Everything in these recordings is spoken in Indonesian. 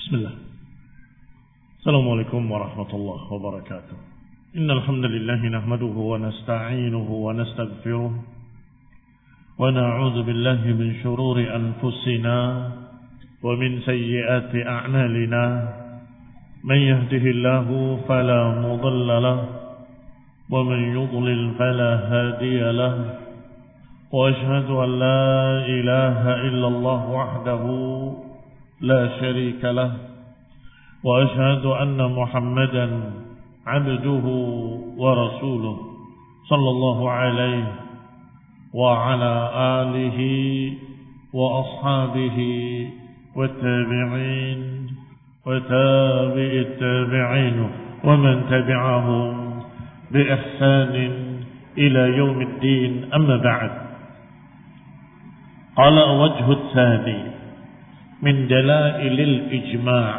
Bismillah. Assalamualaikum warahmatullahi wabarakatuh. Innal hamdalillah nahmaduhu wa nasta'inuhu wa nastaghfiruh wa na'udzu billahi min shururi anfusina wa min sayyiati a'malina. Man yahdihillahu fala mudilla lahu wa man yudlil fala hadiya lahu. Wa ashhadu an la ilaha illallah wahdahu لا شريك له وأشهد أن محمدا عبده ورسوله صلى الله عليه وعلى آله وأصحابه والتابعين وتابع التابعين ومن تبعهم بإحسان إلى يوم الدين. أما بعد، قال وجه الثاني min dalailil ijma',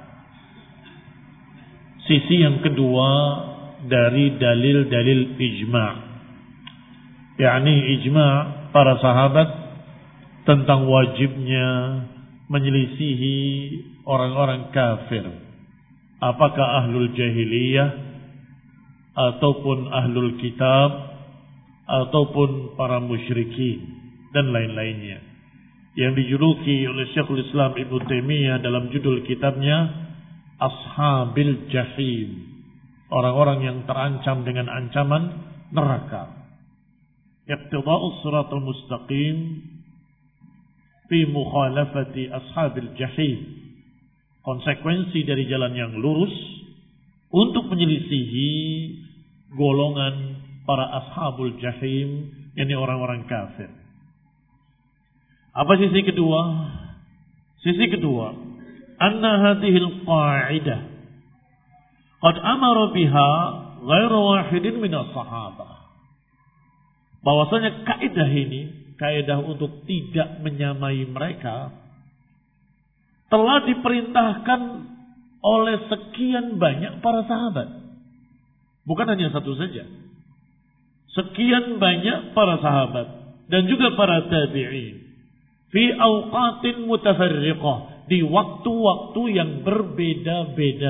sisi yang kedua dari dalil-dalil ijma', yakni ijma' para sahabat tentang wajibnya menyelisihi orang-orang kafir, apakah ahlul jahiliyah ataupun ahlul kitab ataupun para musyrikin dan lain-lainnya, yang dijuluki oleh Syekhul Islam Ibnu Taimiyah dalam judul kitabnya Ashabil Jahim, orang-orang yang terancam dengan ancaman neraka. Iqtida'us siratal mustaqim fi mukhalafati ashabil jahim, konsekuensi dari jalan yang lurus untuk menyelisihi golongan para ashabul jahim, yakni orang-orang kafir. Apa sisi kedua? Sisi kedua, anna hadhil qa'idah qad amara biha ghairu wahidin minas sahabah. Bahwasanya kaidah ini, kaidah untuk tidak menyamai mereka, telah diperintahkan oleh sekian banyak para sahabat. Bukan hanya satu saja. Sekian banyak para sahabat dan juga para tabi'in. Fi awqatin mutafarriqah, di waktu-waktu yang berbeda-beda.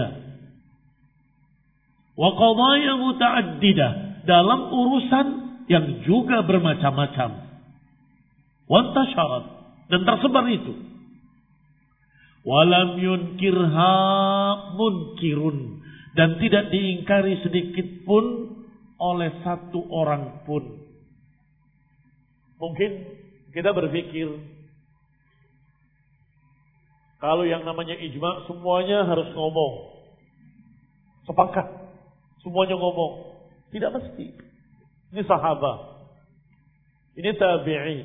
Wa qadaya mutaaddidah, dalam urusan yang juga bermacam-macam. Wa intasharat, dan tersebar itu. Walam yunkirha munkirun, dan tidak diingkari sedikit pun oleh satu orang pun. Mungkin kita berpikir, kalau yang namanya ijma' semuanya harus ngomong, sepakat, semuanya ngomong. Tidak mesti. Ini sahabat, ini tabi'in.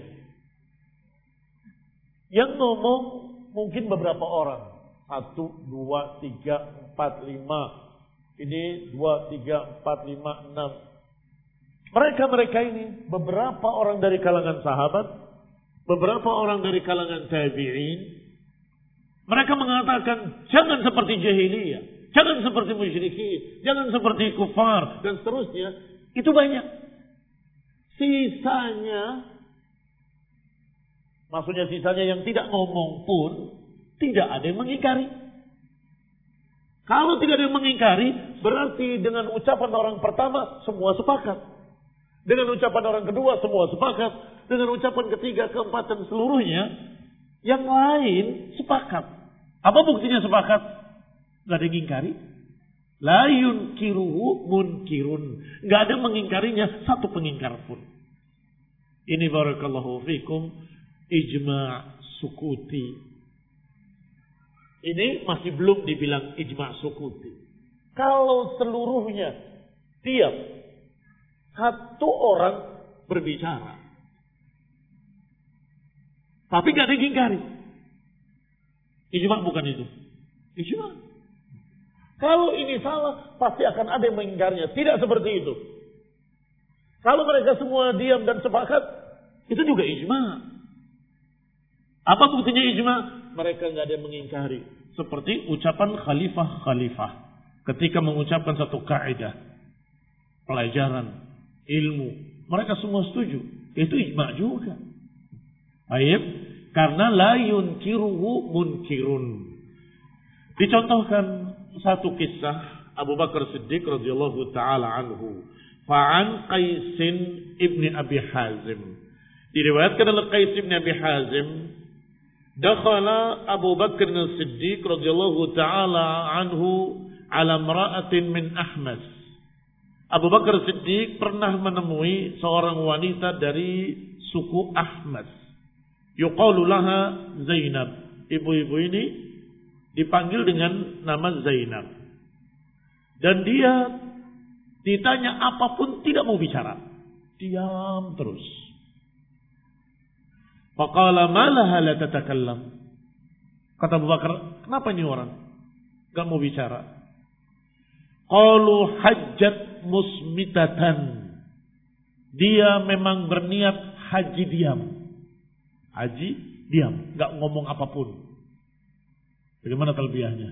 Yang ngomong mungkin beberapa orang, 1, 2, 3, 4, 5. Ini 2, 3, 4, 5, 6. Mereka ini beberapa orang dari kalangan sahabat, beberapa orang dari kalangan tabi'in. Mereka mengatakan jangan seperti jahiliyah, jangan seperti musyrikin, jangan seperti kufar dan seterusnya. Itu banyak. Sisanya, maksudnya sisanya yang tidak ngomong pun tidak ada yang mengingkari. Kalau tidak ada yang mengingkari, berarti dengan ucapan orang pertama semua sepakat. Dengan ucapan orang kedua semua sepakat. Dengan ucapan ketiga, keempat dan seluruhnya yang lain sepakat. Apa buktinya sepakat? Gak ada yang mengingkari. La yunkiruhu munkirun. Gak ada mengingkarinya satu pengingkar pun. Ini barakallahu fikum ijma' sukuti. Ini masih belum dibilang ijma' sukuti. Kalau seluruhnya diam, satu orang berbicara, tapi gak ada yang ingkari, ijma' bukan itu. Ijma'. Kalau ini salah, pasti akan ada yang mengingkarinya. Tidak seperti itu. Kalau mereka semua diam dan sepakat, itu juga ijma'. Apa buktinya ijma'? Mereka gak ada yang mengingkari. Seperti ucapan khalifah-khalifah ketika mengucapkan satu kaidah, pelajaran, ilmu, mereka semua setuju. Itu ijma' juga. Baik, karena la yunkiruhu munkirun. Dicontohkan satu kisah Abu Bakar Siddiq radhiyallahu taala anhu. Fa'an Qais ibni Abi Hazim. Diriwayatkan oleh Qais ibni Abi Hazim, dakhala Abu Bakar Siddiq radhiyallahu taala anhu ala imra'atin min Ahmas. Abu Bakar Siddiq pernah menemui seorang wanita dari suku Ahmas. Yuqalu laha Zainab. Ibu-ibu ini dipanggil dengan nama Zainab. Dan dia ditanya apapun tidak mau bicara. Diam terus. Faqala ma laha la tatakallam. Kata Abu Bakar, kenapa ini orang enggak mau bicara? Qalu hajjat musmitatan. Dia memang berniat haji diam. Haji diam, enggak ngomong apapun. Bagaimana talbiyahnya?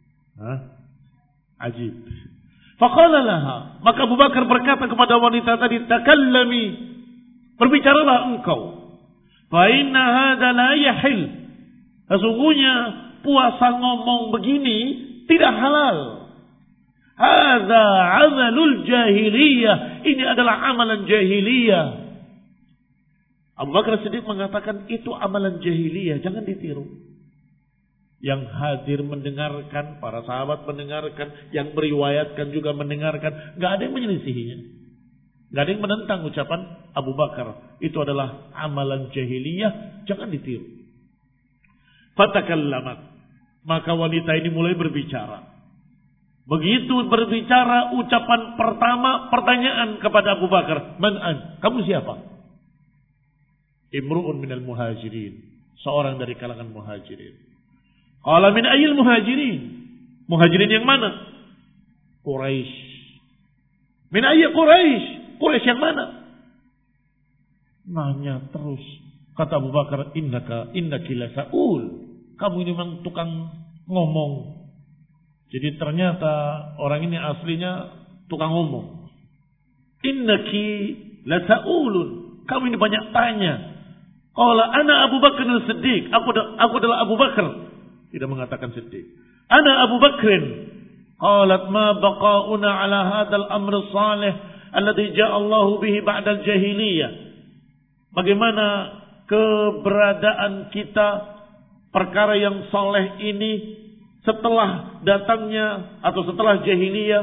Ajib. Faqala laha, maka Abu Bakar berkata kepada wanita tadi, takallami, berbicaralah engkau. Fa inna hadza la yahil. Sesungguhnya puasa ngomong begini tidak halal. Hadza 'amalul jahiliyah. Ini adalah amalan jahiliyah. Abu Bakar Siddiq mengatakan itu amalan jahiliyah, jangan ditiru. Yang hadir mendengarkan, para sahabat mendengarkan, yang meriwayatkan juga mendengarkan, nggak ada yang menyelisihinya, nggak ada yang menentang ucapan Abu Bakar. Itu adalah amalan jahiliyah, jangan ditiru. Fatakallamat, maka wanita ini mulai berbicara. Begitu berbicara, ucapan pertama, pertanyaan kepada Abu Bakar, man an, kamu siapa? Imru'un minal muhajirin, seorang dari kalangan muhajirin. Qala min ayyil muhajirin? Muhajirin yang mana? Quraisy. Min ayyi Quraisy? Quraisy yang mana? Nanya terus. Kata Abu Bakar, innaki lasaul. Kamu ini memang tukang ngomong. Jadi ternyata orang ini aslinya tukang ngomong. Innaki lasaulun. Kamu ini banyak tanya. Qala ana Abu Bakar as-Siddiq. Aku adalah Abu Bakar. Tidak mengatakan Siddiq. Ana Abu Bakrin. Qalat ma baqa'una ala hadzal amr salih alladhi ja'a Allah bihi ba'da al-jahiliyah. Bagaimana keberadaan kita perkara yang saleh ini setelah datangnya atau setelah jahiliyah?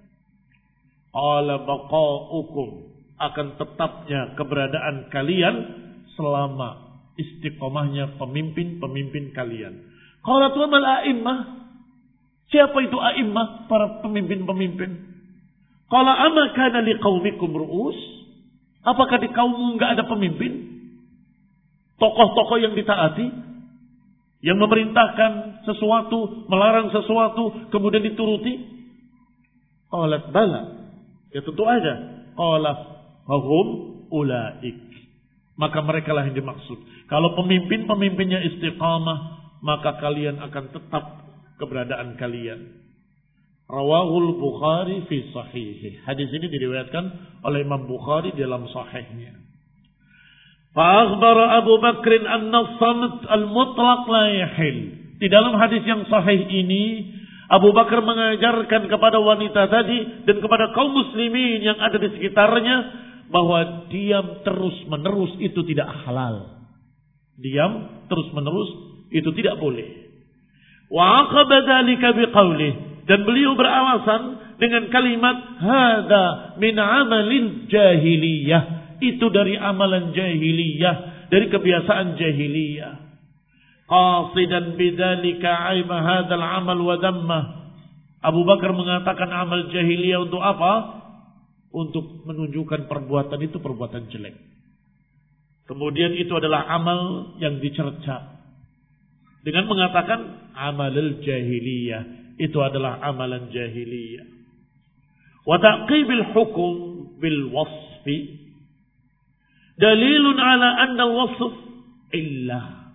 Qala baqa'ukum, akan tetapnya keberadaan kalian selama istiqomahnya pemimpin-pemimpin kalian. Qalat wa mal a'immah? Siapa itu a'immah? Para pemimpin-pemimpin. Qala ama kana liqaumikum ru'us? Apakah di kaummu enggak ada pemimpin? Tokoh-tokoh yang ditaati, yang memerintahkan sesuatu, melarang sesuatu, kemudian dituruti? Qalat bala. Ya tentu aja. Qala fahum ulaik. Maka mereka lah yang dimaksud. Kalau pemimpin-pemimpinnya istiqamah, maka kalian akan tetap keberadaan kalian. Rawahul Bukhari fi sahihih. Hadis ini diriwayatkan oleh Imam Bukhari dalam sahihnya. Fa akhbara Abu Bakr anna as-samt al-mutlaq la yahil. Di dalam hadis yang sahih ini, Abu Bakar mengajarkan kepada wanita tadi dan kepada kaum muslimin yang ada di sekitarnya bahwa diam terus-menerus itu tidak halal. Diam terus-menerus itu tidak boleh. Wa aqaba dzalika biqaulih, dan beliau beralasan dengan kalimat hadza min amalil jahiliyah, itu dari amalan jahiliyah, dari kebiasaan jahiliyah. Qasidan bidzalika aima hadzal amal wa dhammah. Abu Bakar mengatakan amal jahiliyah untuk apa? Untuk menunjukkan perbuatan itu perbuatan jelek. Kemudian itu adalah amal yang dicerca dengan mengatakan amalul jahiliyah, itu adalah amalan jahiliyah. Wa taqibil hukum bil wasfi dalilun ala anna al-wasf illah.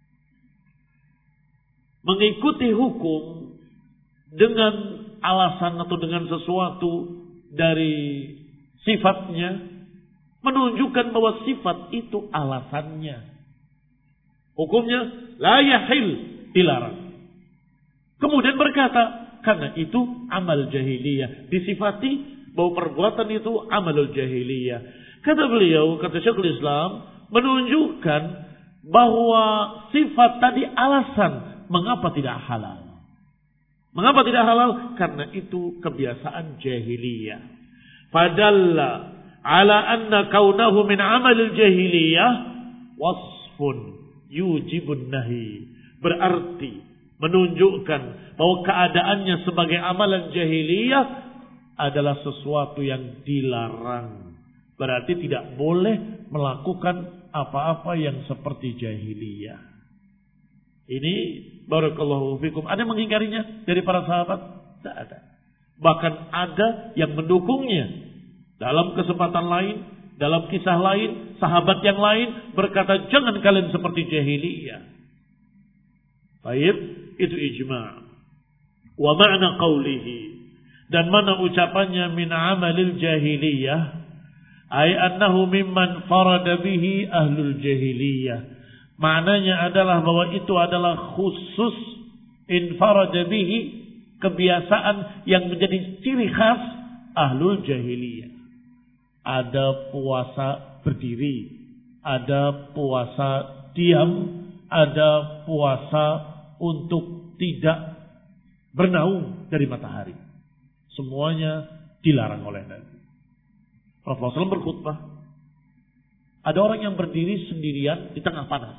Mengikuti hukum dengan alasan atau dengan sesuatu dari sifatnya menunjukkan bahwa sifat itu alasannya. Hukumnya la yahil, dilarang. Kemudian berkata, karena itu amal jahiliyah. Disifati bahwa perbuatan itu amalul jahiliyah. Kata beliau, kata Syekhul Islam, menunjukkan bahwa sifat tadi alasan mengapa tidak halal. Mengapa tidak halal? Karena itu kebiasaan jahiliyah. Fadalla ala anna kaunahu min amalil jahiliyah wasfun yujibun nahi. Berarti menunjukkan bahwa keadaannya sebagai amalan jahiliyah adalah sesuatu yang dilarang. Berarti tidak boleh melakukan apa-apa yang seperti jahiliyah. Ini barakallahu fikum. Ada yang mengingkarinya dari para sahabat? Tidak ada. Bahkan ada yang mendukungnya. Dalam kesempatan lain, dalam kisah lain, sahabat yang lain berkata, jangan kalian seperti jahiliyah. Baik, itu ijma'. Wa ma'na qawlihi. Dan mana ucapannya min amalil jahiliyah. Ay annahu mimman farada bihi ahlul jahiliyah. Maknanya adalah bahwa itu adalah khusus infarada bihi, kebiasaan yang menjadi ciri khas ahlul jahiliyah. Ada puasa berdiri, ada puasa diam, ada puasa untuk tidak bernaung dari matahari. Semuanya dilarang oleh Nabi. Rasulullah SAW berkhutbah. Ada orang yang berdiri sendirian di tengah panas.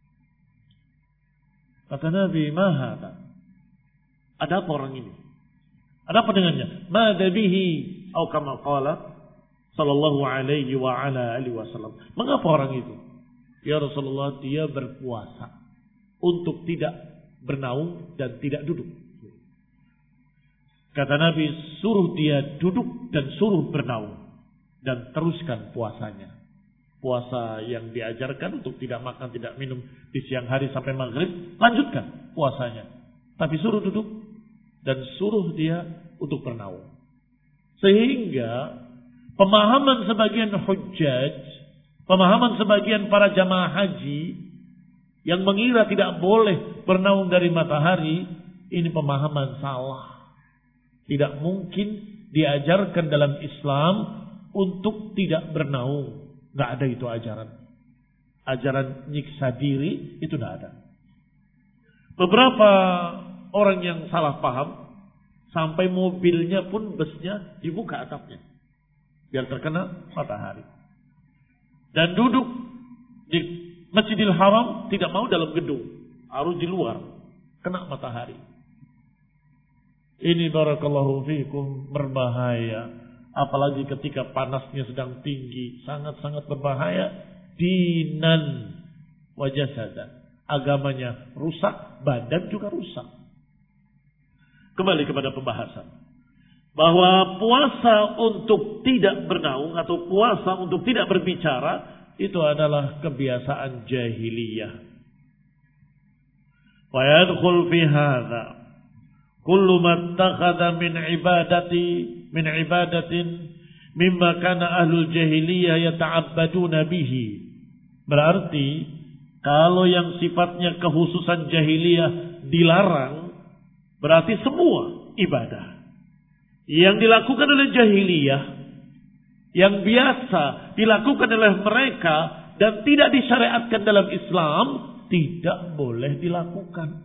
Kata Nabi, mahada. Ada apa orang ini? Ada apa dengannya? Mada bihi atau kama qala sallallahu alaihi wa ala alihi wasallam. Mengapa orang itu? Ya Rasulullah, dia berpuasa untuk tidak bernaung dan tidak duduk. Kata Nabi, suruh dia duduk dan suruh bernaung dan teruskan puasanya. Puasa yang diajarkan untuk tidak makan, tidak minum di siang hari sampai maghrib, lanjutkan puasanya. Tapi suruh duduk dan suruh dia untuk bernaung. Sehingga pemahaman sebagian hujjaj, pemahaman sebagian para jamaah haji yang mengira tidak boleh bernaung dari matahari, ini pemahaman salah. Tidak mungkin diajarkan dalam Islam untuk tidak bernaung. Nggak ada itu ajaran. Ajaran nyiksa diri itu nggak ada. Beberapa orang yang salah paham sampai mobilnya pun busnya dibuka atapnya biar terkena matahari. Dan duduk di Masjidil Haram tidak mau dalam gedung, harus di luar kena matahari. Ini barakallahu fikum berbahaya. Apalagi ketika panasnya sedang tinggi, sangat-sangat berbahaya. Dinan wa jasadan. Agamanya rusak, badan juga rusak. Kembali kepada pembahasan. Bahwa puasa untuk tidak bernaung atau puasa untuk tidak berbicara, itu adalah kebiasaan jahiliyah. Wa yadkhul fi hadza kullu man takhadha min ibadatin mimma kana ahlul jahiliyah yata'abbaduna bihi. Berarti kalau yang sifatnya kekhususan jahiliyah dilarang, berarti semua ibadah yang dilakukan oleh jahiliyah, yang biasa dilakukan oleh mereka dan tidak disyariatkan dalam Islam, tidak boleh dilakukan.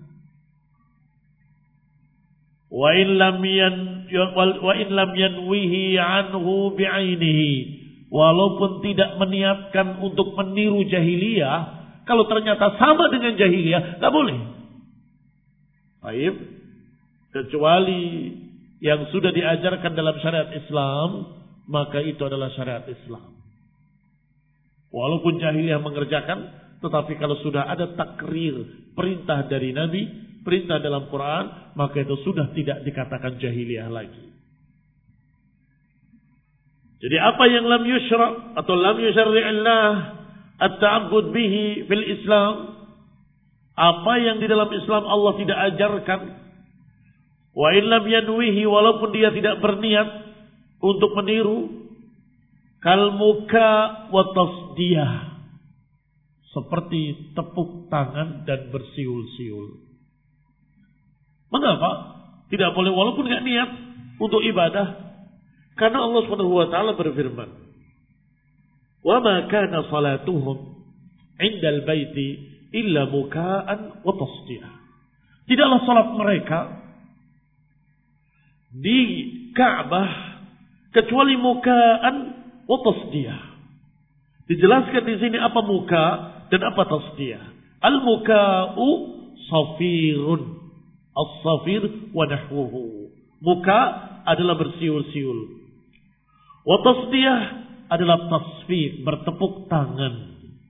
Wa in lam yanwihi anhu bi'ainihi, walaupun tidak meniatkan untuk meniru jahiliyah, kalau ternyata sama dengan jahiliyah, tak boleh. Baik, kecuali yang sudah diajarkan dalam syariat Islam, maka itu adalah syariat Islam. Walaupun jahiliyah mengerjakan, tetapi kalau sudah ada takrir, perintah dari Nabi, perintah dalam Quran, maka itu sudah tidak dikatakan jahiliyah lagi. Jadi apa yang lam yushra' atau lam yusyarri'illah at-ta'abbud bihi fil Islam, apa yang di dalam Islam Allah tidak ajarkan, wa in lam yanwihi, walaupun dia tidak berniat untuk meniru, kal muka wa tasdiyah, seperti tepuk tangan dan bersiul-siul. Mengapa? Tidak boleh walaupun nggak niat untuk ibadah. Karena Allah Subhanahu wa taala berfirman, "Wa ma kana salatuhum 'indal baiti illa muka'an wa tasdiyah." Tidaklah salat mereka di Ka'bah kecuali muka'an wa tasdiyah. Dijelaskan di sini apa muka dan apa tasdiyah. Al-muka'u safirun, as-safir wa nahwuhu. Muka adalah bersiul-siul. Wa tasdiyah adalah tasfik, bertepuk tangan.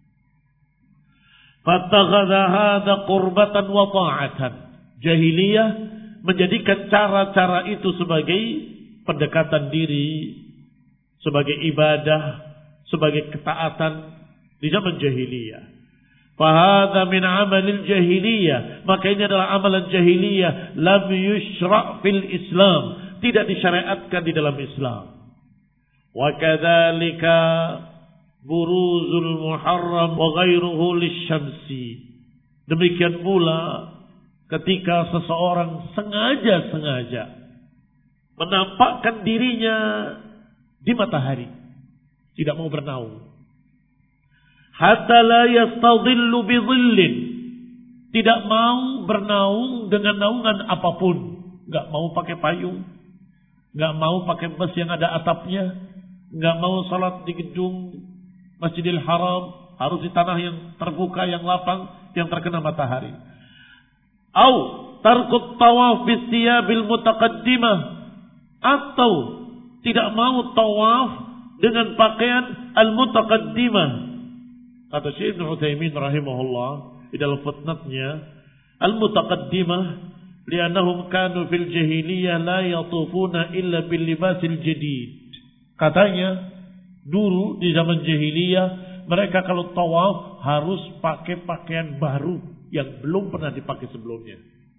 Fattakhadha hadha qurbatan wa ta'atan. Jahiliyah menjadikan cara-cara itu sebagai pendekatan diri, sebagai ibadah, sebagai ketaatan di zaman jahiliyah. Fahadha min amalil jahiliyah. Maka ini adalah amalan jahiliyah. Lam yushra' fil Islam. Tidak disyariatkan di dalam Islam. Wa kadzalika buruzul muharram wa ghairuhu lisyamsi. Demikian pula ketika seseorang sengaja menampakkan dirinya di matahari, tidak mau bernaung. Hatta la yastadhillu bi dhillin. Tidak mau bernaung dengan naungan apapun. Enggak mau pakai payung, enggak mau pakai bus yang ada atapnya, enggak mau salat di gedung Masjidil Haram, harus di tanah yang terbuka, yang lapang, yang terkena matahari. Au tarkut tawaf bi thiyabil mutaqaddimah, atau tidak mau tawaf dengan pakaian al-mutaqaddimah. Kata Syekh Ibnu Utsaimin rahimahullah di dalam footnote-nya, al-mutaqaddimah li'annahum kanu fil jahiliyah la yatufuna illa bil libasil jadid. Katanya dulu di zaman jahiliyah mereka kalau tawaf harus pakai pakaian baru yang belum pernah dipakai sebelumnya.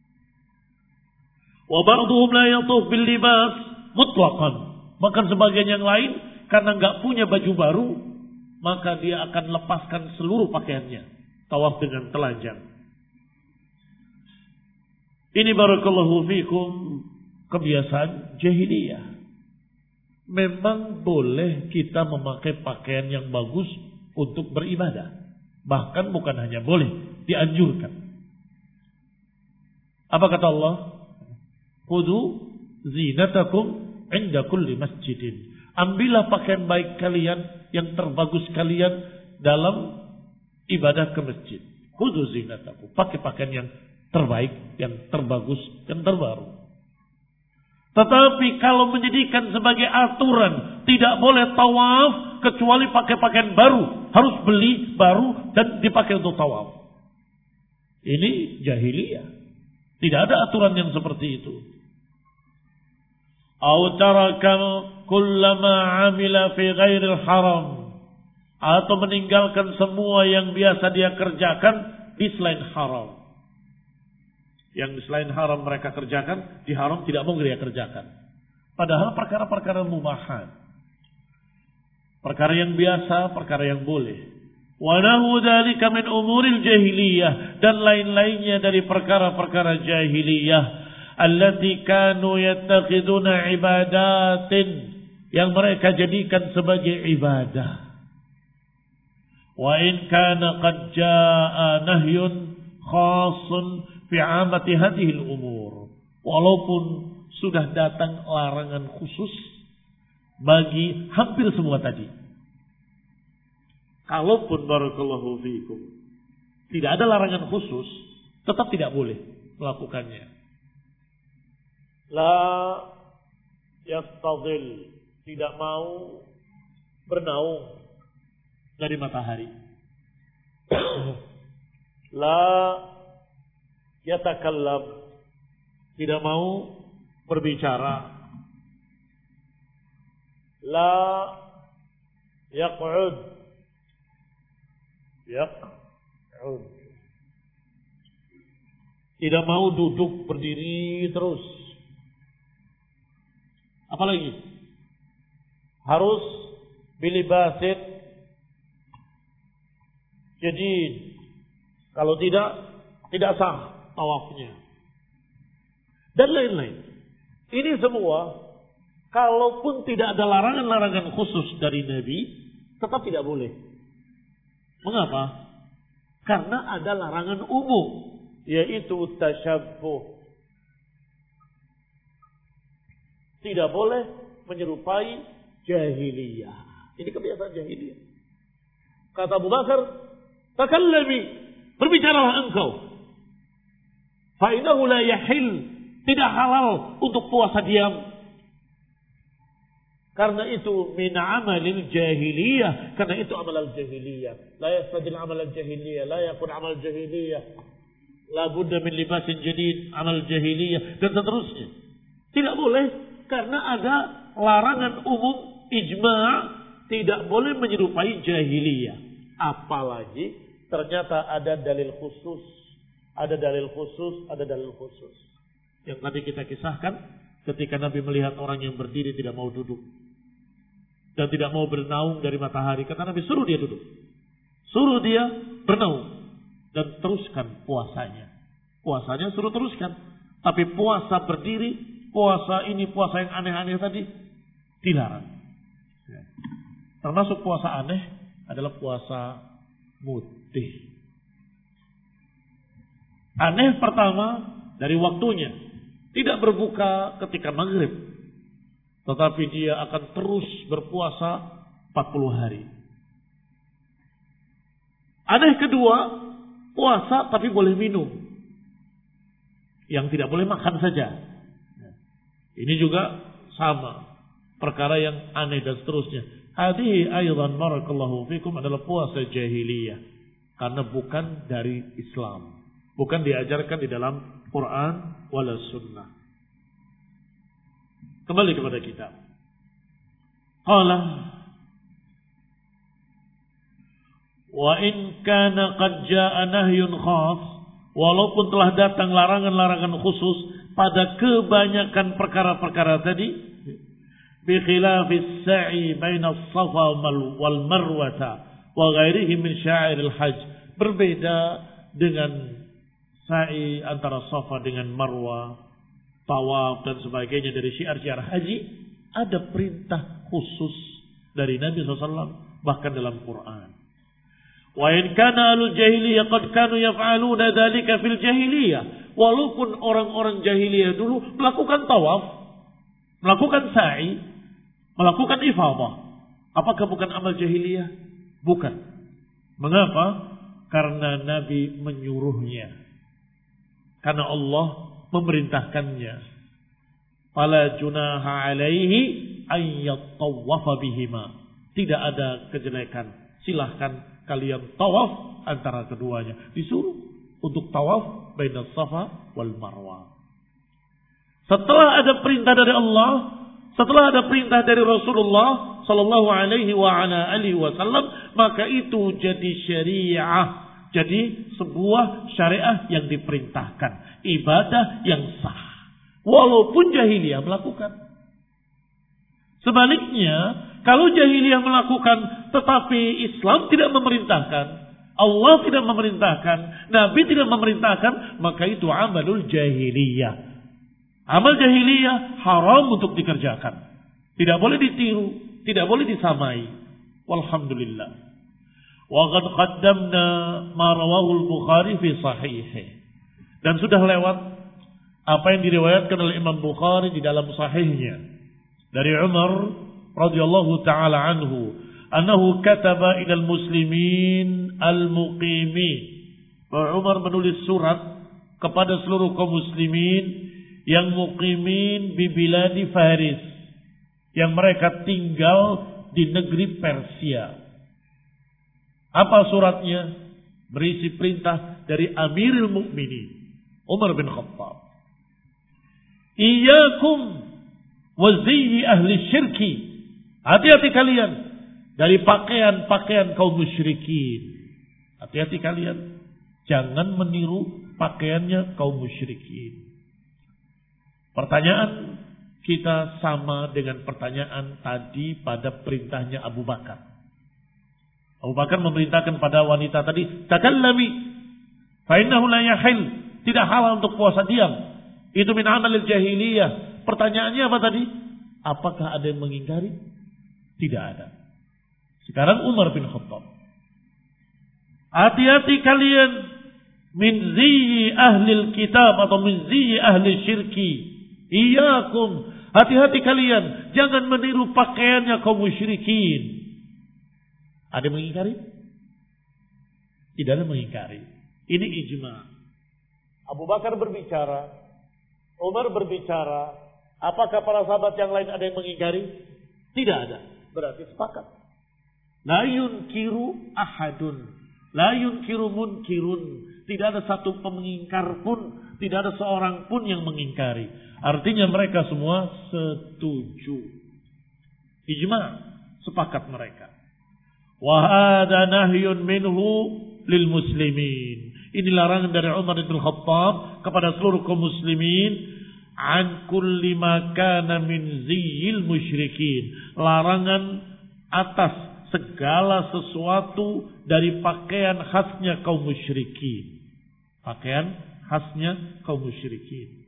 Wa ba'dhum la yatuf bil libas mutlaqan. Bahkan sebagian yang lain karena enggak punya baju baru, maka dia akan lepaskan seluruh pakaiannya, tawaf dengan telanjang. Ini barakallahu fikum kebiasaan jahiliyah. Memang boleh kita memakai pakaian yang bagus untuk beribadah. Bahkan bukan hanya boleh, dianjurkan. Apa kata Allah? Khudhu zinatakum inda kulli masjidin. Ambillah pakaian baik kalian, yang terbagus kalian dalam ibadah ke masjid. Khudhu zinatakum. Pakai pakaian yang terbaik, yang terbagus, yang terbaru. Tetapi kalau menjadikan sebagai aturan, tidak boleh tawaf kecuali pakai pakaian baru. Harus beli baru dan dipakai untuk tawaf. Ini jahiliyah. Tidak ada aturan yang seperti itu. Au taraka kullama amila fi ghairil haram. Atau meninggalkan semua yang biasa dia kerjakan di selain haram. Yang di selain haram mereka kerjakan, di haram tidak mau dia kerjakan. Padahal perkara-perkara mubahat. Perkara yang biasa, perkara yang boleh. Wa nahu dzalika min umuril jahiliyah, dan lain-lainnya dari perkara-perkara jahiliyah allati kanu yattakhiduna ibadatin, yang mereka jadikan sebagai ibadah. Wa in kana qad jaa nahyun khasun fi amati hadhil umur, walaupun sudah datang larangan khusus bagi hampir semua tadi. Kalaupun barakallahu fiikum tidak ada larangan khusus, tetap tidak boleh melakukannya. La yastadil, tidak mau bernaung dari matahari. La yatakallam, tidak mau berbicara. La yaq'ud, tidak mau duduk berdiri terus. Apalagi harus bilibasit jadid. Kalau tidak sah tawafnya. dan lain-lain. Ini semua, kalaupun tidak ada larangan-larangan khusus dari Nabi, tetap tidak boleh. Mengapa? Karena ada larangan umum, yaitu tasyabbuh. Tidak boleh menyerupai jahiliyah. Ini kebiasaan jahiliyah. Kata Abu Bakar, takallami, berbicaralah engkau. Fa innahu la yahil, tidak halal untuk puasa diam. Karena itu min amalil jahiliyah, karena itu amal jahiliyah. La yastadil amal jahiliyah, la yakun amal jahiliyah. La budda min libasin jadid, amal jahiliyah, dan seterusnya. Tidak boleh, karena ada larangan umum ijma' tidak boleh menyerupai jahiliyah. Apalagi ternyata ada dalil khusus. Ada dalil khusus, ada dalil khusus. Yang tadi kita kisahkan ketika Nabi melihat orang yang berdiri tidak mau duduk. Dan tidak mau bernaung dari matahari. Kata Nabi, suruh dia duduk. Suruh dia bernaung. Dan teruskan puasanya. Puasanya suruh teruskan. Tapi puasa berdiri, puasa ini, puasa yang aneh-aneh tadi, dilarang. Termasuk puasa aneh adalah puasa mutih. Aneh pertama dari waktunya. Tidak berbuka ketika maghrib. Tetapi dia akan terus berpuasa 40 hari. Aneh kedua, puasa tapi boleh minum. Yang tidak boleh makan saja. Ini juga sama. Perkara yang aneh dan seterusnya. Hadihi aydan barakallahu fikum adalah puasa jahiliyah. Karena bukan dari Islam. Bukan diajarkan di dalam Quran wala sunnah. Kembali kepada kitab. Qala wa in kana qad jaa nahyun khas, walaupun telah datang larangan-larangan khusus pada kebanyakan perkara-perkara tadi, bi khilafis sa'i baina as-safa wal marwata wa ghairihi min sya'iril hajj, berbeda dengan sa'i antara Safa dengan Marwah, tawaf dan sebagainya dari syiar-syiar haji, ada perintah khusus dari Nabi SAW bahkan dalam Quran. Wa in kana alul jahiliyah qad kanu yaf'aluna dzalika fil jahiliyah, walaupun orang-orang jahiliyah dulu melakukan tawaf, melakukan sa'i, melakukan ifadah. Apakah bukan amal jahiliyah? Bukan. Mengapa? Karena Nabi menyuruhnya. Karena Allah memerintahkannya. Fala junaha alaihi ayyattawafa bihima. Tidak ada kejelekan. Silahkan kalian tawaf antara keduanya. Disuruh untuk tawaf bainas Safa wal Marwah. Setelah ada perintah dari Allah, setelah ada perintah dari Rasulullah sallallahu alaihi wa ala alihi wasallam, maka itu jadi syariah. Jadi sebuah syariah yang diperintahkan, ibadah yang sah, walaupun jahiliyah melakukan. Sebaliknya, kalau jahiliyah melakukan tetapi Islam tidak memerintahkan, Allah tidak memerintahkan, Nabi tidak memerintahkan, maka itu amalul jahiliyah. Amal jahiliyah haram untuk dikerjakan. Tidak boleh ditiru, tidak boleh disamai. Walhamdulillah. Wa qad qaddamna ma rawahu al-Bukhari fi sahihih. Dan sudah lewat apa yang diriwayatkan oleh Imam Bukhari di dalam sahihnya dari Umar radhiyallahu taala anhu, annahu kataba ila al-muslimin al-muqimin. Umar menulis surat kepada seluruh kaum muslimin yang muqimin bi biladi Faris, yang mereka tinggal di negeri Persia. Apa suratnya? Berisi perintah dari Amirul Mukminin Umar bin Khattab. Iyyakum wa ziyyi ahli syirki. Hati-hati kalian dari pakaian-pakaian kaum musyrikin. Hati-hati kalian. Jangan meniru pakaiannya kaum musyrikin. Pertanyaan kita sama dengan pertanyaan tadi pada perintahnya Abu Bakar. Abu Bakar memerintahkan pada wanita tadi, takallami fa innahu la yahil, tidak halal untuk puasa diam. Itu min amalil jahiliyah. Pertanyaannya apa tadi? Apakah ada yang mengingkari? Tidak ada. Sekarang Umar bin Khattab. Hati-hati kalian min ziyyi ahlil kitab atau min ziyyi ahli syirki. Iyakum. Hati-hati kalian. Jangan meniru pakaiannya kaum musyrikin. Ada yang mengingkari? Tidak ada yang mengingkari. Ini ijma. Abu Bakar berbicara. Umar berbicara. Apakah para sahabat yang lain ada yang mengingkari? Tidak ada. Berarti sepakat. La yunkiru ahadun. La yunkiru munkirun. Tidak ada satu pengingkar pun. Tidak ada seorang pun yang mengingkari. Artinya mereka semua setuju. Ijma. Sepakat mereka. Wa hadza nahyun minhu lil muslimin. Ini larangan dari Umar bin Khattab kepada seluruh kaum muslimin an kulli ma kana min ziyyil musyrikin. Larangan atas segala sesuatu dari pakaian khasnya kaum musyrikin. Pakaian khasnya kaum musyrikin.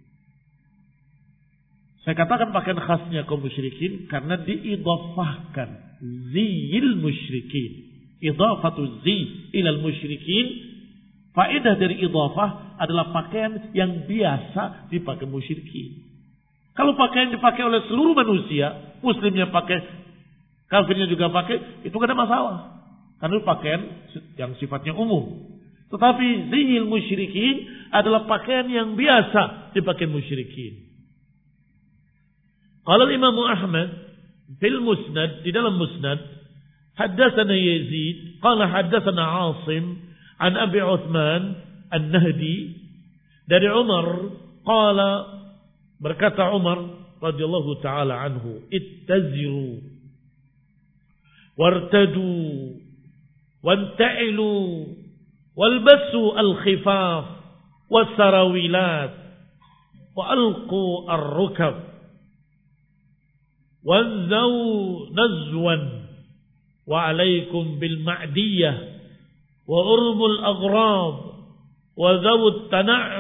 Saya katakan pakaian khasnya kaum musyrikin karena diidhafahkan ziyyil musyrikin. Idhafatu zi ilal musyrikin. Faedah dari idhafah adalah pakaian yang biasa dipakai musyrikin. Kalau pakaian dipakai oleh seluruh manusia, muslimnya pakai, kafirnya juga pakai, itu tidak ada masalah. Karena itu pakaian yang sifatnya umum. Tetapi ziyyil musyrikin adalah pakaian yang biasa dipakai musyrikin. Qala Imam Ahmad fil Musnad, di dalam Musnad, haddatsana Yazid, qala haddatsana Asim an Abi Uthman An-Nahdi dari Umar, qala, berkata Umar radhiyallahu taala anhu, ittaziru wartadu wanta'ilu walbasu al-khifaf was-sarawilat wa alqu ar-rukab wanzaw nazwan wa alaikum bil ma'diyah wa urmul aghrab wa zawut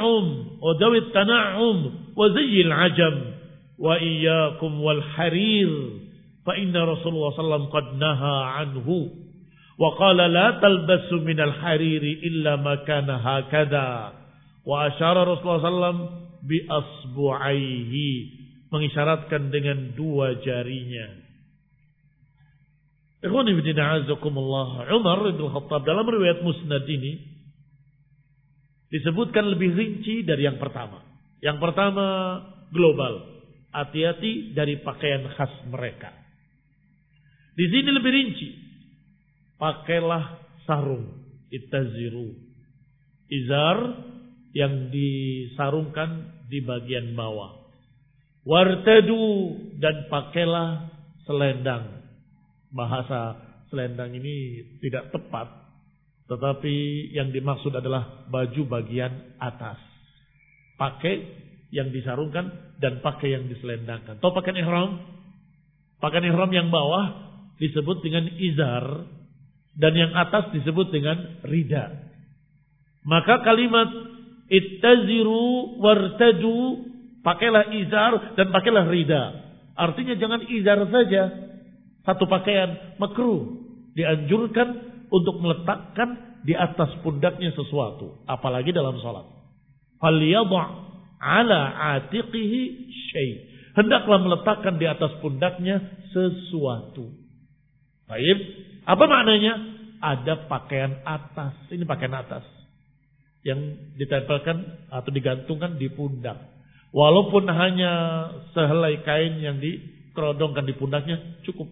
tana'um wa zayyil ajam wa iyyakum wal harir fa inna Rasulullah sallallahu qad naha anhu wa qala la talbasu min al hariri illa ma kana hakadha wa asyara Rasulullah sallallahu bi asbu'aihi, mengisyaratkan dengan dua jarinya. Ikhwani fillah azakumullah, Umar bin Khattab dalam riwayat Musnad ini disebutkan lebih rinci dari yang pertama. Yang pertama global, hati-hati dari pakaian khas mereka. Di sini lebih rinci, pakailah sarung, ittaziru, izar yang disarungkan di bagian bawah. Wartadu, dan pakailah selendang. Bahasa selendang ini tidak tepat, tetapi yang dimaksud adalah baju bagian atas. Pakai yang disarungkan dan pakai yang diselendangkan. Tahu pakaian ihram? Pakaian ihram yang bawah disebut dengan izar dan yang atas disebut dengan rida. Maka kalimat ittaziru wartadu, pakailah izar dan pakailah rida. Artinya jangan izar saja. Satu pakaian makruh, dianjurkan untuk meletakkan di atas pundaknya sesuatu, apalagi dalam salat. Falyadha' ala atiqihi syai'. Hendaklah meletakkan di atas pundaknya sesuatu. Baik, apa maknanya? Ada pakaian atas. Ini pakaian atas yang ditempelkan atau digantungkan di pundak. Walaupun hanya sehelai kain yang dikerodongkan di pundaknya cukup.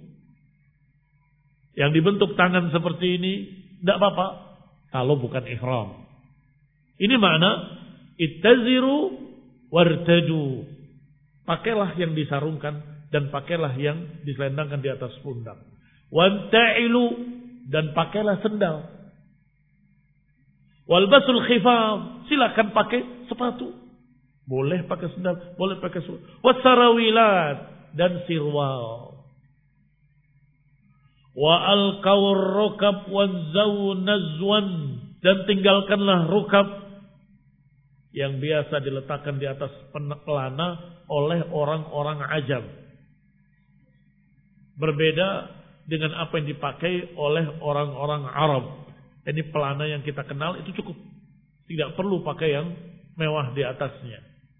Yang dibentuk tangan seperti ini tidak apa-apa kalau bukan ihram. Ini makna ittaziru wartadu. Pakailah yang disarungkan dan pakailah yang diselendangkan di atas pundak. Wanta'ilu, dan pakailah sendal. Walbasul khifaf, silakan pakai sepatu. Boleh pakai sendal, boleh pakai sepatu. Wasarawilat, dan sirwal. Wa alqawur rukab wanzaw nazwan, dan tinggalkanlah rukab, yang biasa diletakkan di atas pelana oleh orang-orang ajam. Berbeda dengan apa yang dipakai oleh orang-orang Arab. Ini pelana yang kita kenal itu cukup. Tidak perlu pakai yang mewah di atasnya.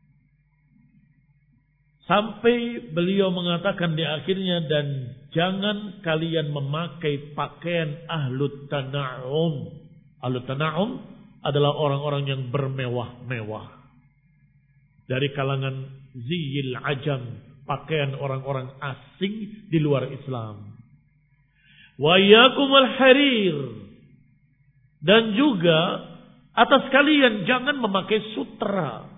Sampai beliau mengatakan di akhirnya, dan jangan kalian memakai pakaian ahlut tana'um. Ahlut tana'um adalah orang-orang yang bermewah-mewah. Dari kalangan ziyil ajam, pakaian orang-orang asing di luar Islam. Wa yakumul harir. Dan juga atas kalian jangan memakai sutra.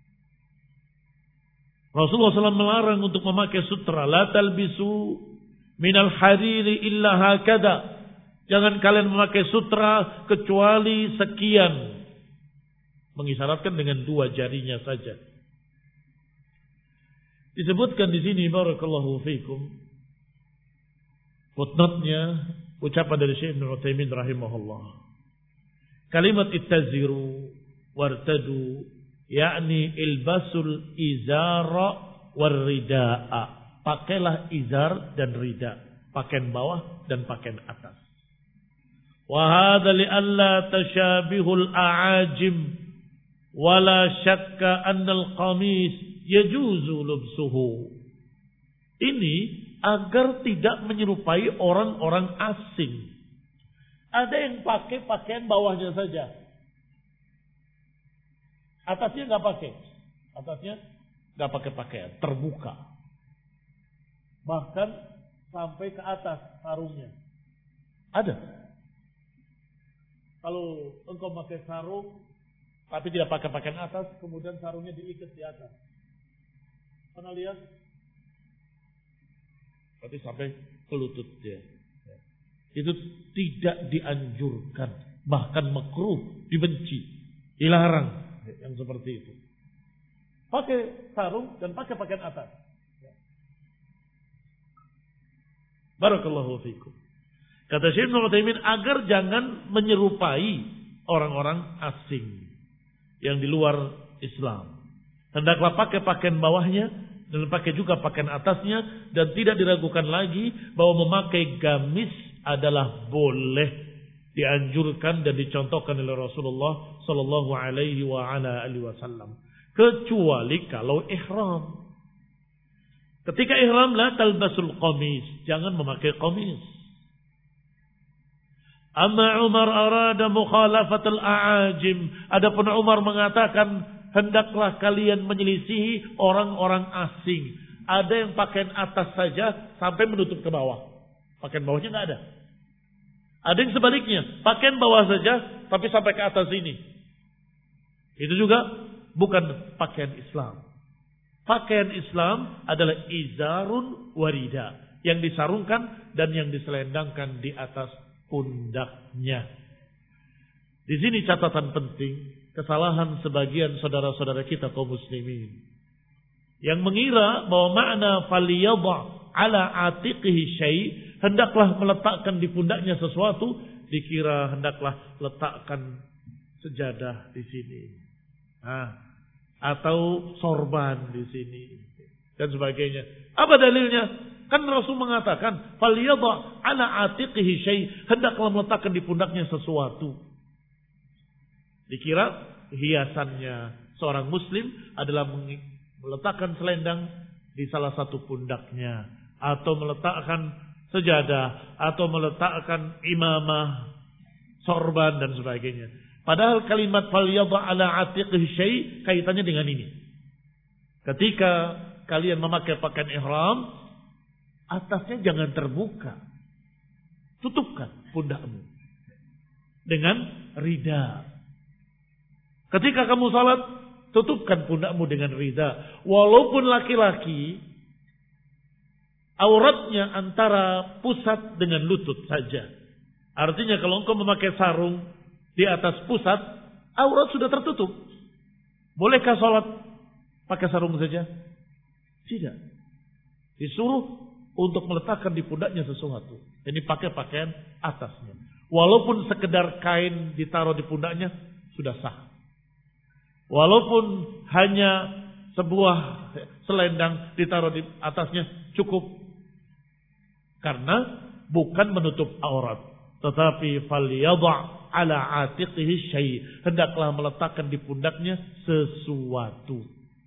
Rasulullah SAW melarang untuk memakai sutra. La talbisu minal hariri illa hakada. Jangan kalian memakai sutra kecuali sekian. Mengisyaratkan dengan 2 jarinya saja. Disebutkan di sini barakallahu fikum. Footnote-nya ucapan dari Syekh Ibnu Utsaimin rahimahullah. Kalimat ittaziru wartadu yakni ilbasul izara warridaa. Pakailah izar dan rida, pakaian bawah dan pakaian atas. Wa hadza li alla tashabihul a'ajim wala syakka anna al-qamis yajuzu lubsuhu. Ini agar tidak menyerupai orang-orang asing. Ada yang pakai pakaian bawahnya saja. Atasnya nggak pakai. Atasnya nggak pakai pakaian. Terbuka. Bahkan sampai ke atas sarungnya. Ada. Kalau engkau pakai sarung, tapi tidak pakai pakaian atas, kemudian sarungnya diikat di atas. Pernah lihat? Berarti sampai ke lutut dia. Itu tidak dianjurkan. Bahkan makruh, dibenci, dilarang. Yang seperti itu. Pakai sarung dan pakai pakaian atas. Barakallahu fikum. Kata Syekh Ibnu Utsaimin, agar jangan menyerupai orang-orang asing yang di luar Islam. Hendaklah pakai pakaian bawahnya dan pakai juga pakaian atasnya, dan tidak diragukan lagi bahwa memakai gamis adalah boleh, dianjurkan dan dicontohkan oleh Rasulullah sallallahu alaihi wa ala alihi wasallam, kecuali kalau ihram. Ketika ihram la talbasul qamis, jangan memakai qamis. Amma Umar arada mukhalafatul a'ajim, adapun Umar mengatakan hendaklah kalian menyelisihi orang-orang asing. Ada yang pakaian atas saja sampai menutup ke bawah. Pakaian bawahnya enggak ada. Ada yang sebaliknya, pakaian bawah saja tapi sampai ke atas ini. Itu juga bukan pakaian Islam. Pakaian Islam adalah izarun warida, yang disarungkan dan yang diselendangkan di atas pundaknya. Di sini catatan penting, kesalahan sebagian saudara-saudara kita kaum muslimin yang mengira bahwa makna faliyadha ala atiqihi syai', hendaklah meletakkan di pundaknya sesuatu, dikira hendaklah letakkan sejadah di sini. Atau sorban di sini dan sebagainya. Apa dalilnya? Kan Rasul mengatakan faliyadha ala atiqihi syai', hendaklah meletakkan di pundaknya sesuatu. Dikira hiasannya seorang muslim adalah meletakkan selendang di salah satu pundaknya, atau meletakkan sejadah, atau meletakkan imamah, sorban dan sebagainya. Padahal kalimat faliyadha ala atiqihi syai' kaitannya dengan ini. Ketika kalian memakai pakaian ihram, atasnya jangan terbuka. Tutupkan pundakmu dengan rida. Ketika kamu salat, tutupkan pundakmu dengan rida. Walaupun laki-laki, auratnya antara pusat dengan lutut saja. Artinya kalau engkau memakai sarung di atas pusat, aurat sudah tertutup. Bolehkah salat pakai sarung saja? Tidak. Disuruh untuk meletakkan di pundaknya sesuatu. Ini pakai pakaian atasnya. Walaupun sekedar kain ditaruh di pundaknya, sudah sah. Walaupun hanya sebuah selendang ditaruh di atasnya cukup. Karena bukan menutup aurat. Tetapi falyadha' ala atiqihi syai'. Hendaklah meletakkan di pundaknya sesuatu.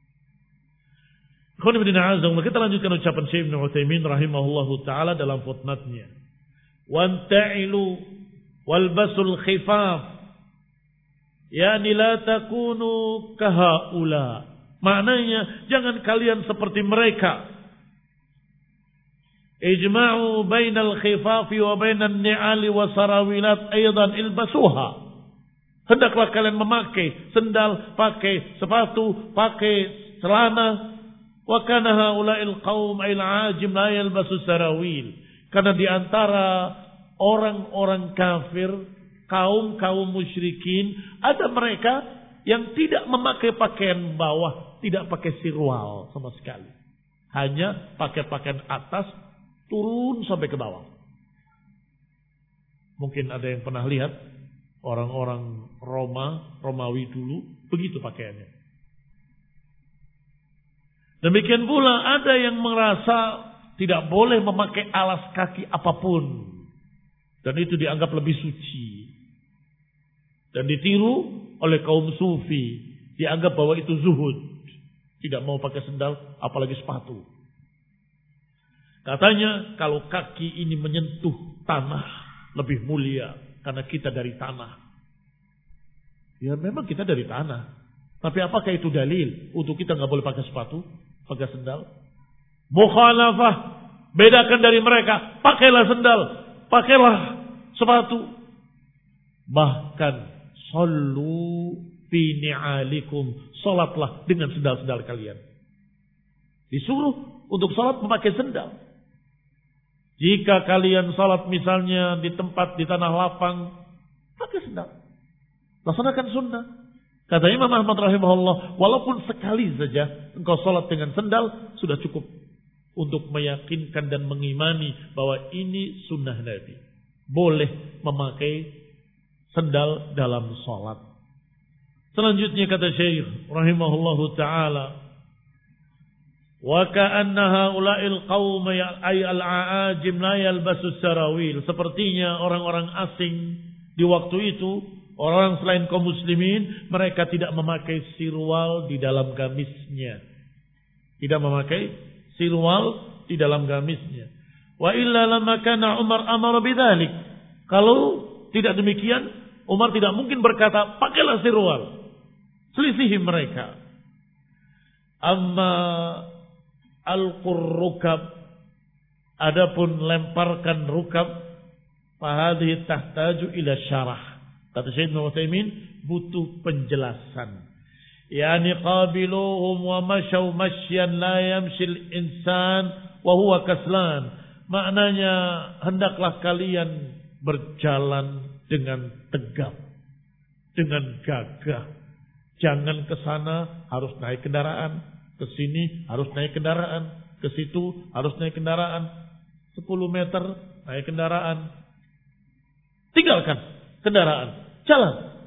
Kita lanjutkan ucapan Syekh Ibnu Utsaimin rahimahullahu taala dalam footnote-nya. Wanta'ilu walbasul khifaf. Yani la takunu kahaula. Maknanya jangan kalian seperti mereka. Ijma'u bainal khifafi wa bainan ni'ali wa sarawilat aidan ilbasuha. Hendaklah kalian memakai sendal, pakai sepatu, pakai celana. Wa kana haula'il qaum ayil 'ajim la yalbasu sarawil. Karena di antara orang-orang kafir, kaum musyrikin, ada mereka yang tidak memakai pakaian bawah, tidak pakai sirwal sama sekali. Hanya pakai pakaian atas, turun sampai ke bawah. Mungkin ada yang pernah lihat orang-orang Romawi dulu, begitu pakaiannya. Demikian pula ada yang merasa tidak boleh memakai alas kaki apapun. Dan itu dianggap lebih suci. Dan ditiru oleh kaum sufi. Dianggap bahwa itu zuhud. Tidak mau pakai sendal, apalagi sepatu. Katanya kalau kaki ini menyentuh tanah lebih mulia. Karena kita dari tanah. Ya memang kita dari tanah. Tapi apakah itu dalil untuk kita nggak boleh pakai sepatu, pakai sendal? Mukhalafah. Bedakan dari mereka. Pakailah sendal. Pakailah sepatu. Bahkan sallu fi ni'alikum. Salatlah dengan sendal-sendal kalian. Disuruh untuk salat memakai sendal. Jika kalian salat misalnya di tempat di tanah lapang, pakai sendal. Laksanakan sunnah. Kata Imam Ahmad rahimahullah, walaupun sekali saja engkau salat dengan sendal, sudah cukup untuk meyakinkan dan mengimani bahwa ini sunnah Nabi. Boleh memakai sendal dalam salat. Selanjutnya kata Syekh rahimahullahu taala, wa ka'anna haula'il qaum ay al-aajim la yalbasu sarawil. Sepertinya orang-orang asing di waktu itu, orang selain kaum muslimin, mereka tidak memakai sirwal di dalam gamisnya. Tidak memakai sirwal di dalam gamisnya. Wa illa lamma kana Umar amara bidzalik. Kalau tidak demikian, Umar tidak mungkin berkata, pakailah sirwal. Selisihi mereka. Amma al-qurrukab, adapun lemparkan rukab, fahadhi tahtaju ila syarah. Kata Syekh Ibnu Utsaimin, butuh penjelasan. Yani qabiluhum wa masyaw masyan la yamshil insan wa huwa kaslan. Maknanya hendaklah kalian berjalan dengan tegap, dengan gagah. Jangan ke sana harus naik kendaraan, ke sini harus naik kendaraan, ke situ harus naik kendaraan. 10 meter naik kendaraan. Tinggalkan kendaraan, jalan.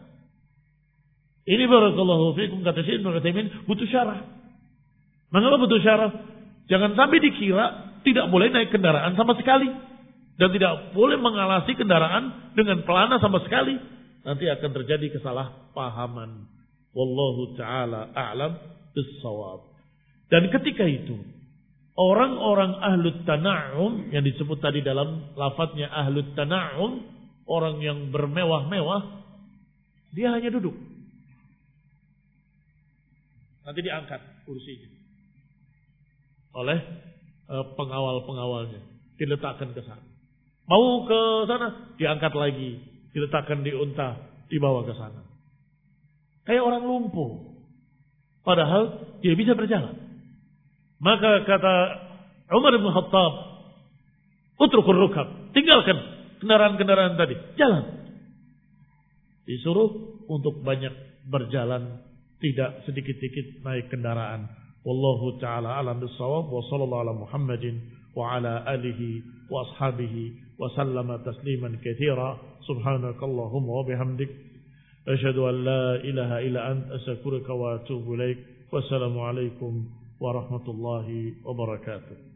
Ini barakallahu fikum kata Syekh Ibnu Utsaimin butuh syarah. Mengapa butuh syarah? Jangan sampai dikira tidak boleh naik kendaraan sama sekali dan tidak boleh mengalasi kendaraan dengan pelana sama sekali. Nanti akan terjadi kesalahpahaman. Wallahu taala a'lam bis-shawab. Dan ketika itu orang-orang ahlut tana'um yang disebut tadi dalam lafadznya ahlut tana'um, orang yang bermewah-mewah, dia hanya duduk. Nanti diangkat kursinya oleh pengawal-pengawalnya, diletakkan ke sana. Mau ke sana, diangkat lagi, diletakkan di unta, dibawa ke sana. Kayak orang lumpuh. Padahal dia bisa berjalan. Maka kata Umar bin Khattab, utrukur rukab, tinggalkan kendaraan-kendaraan tadi, jalan. Disuruh untuk banyak berjalan, tidak sedikit-sedikit naik kendaraan. Wallahu ta'ala alam bis-shawab wa sallallahu ala Muhammadin wa ala alihi wa ashabihi wa sallama tasliman katsira. Subhanakallahumma wa bihamdik Asyhadu an la ilaha illa anta astaghfiruka wa atubu ilaik. Wassalamu alaikum warahmatullahi wabarakatuh.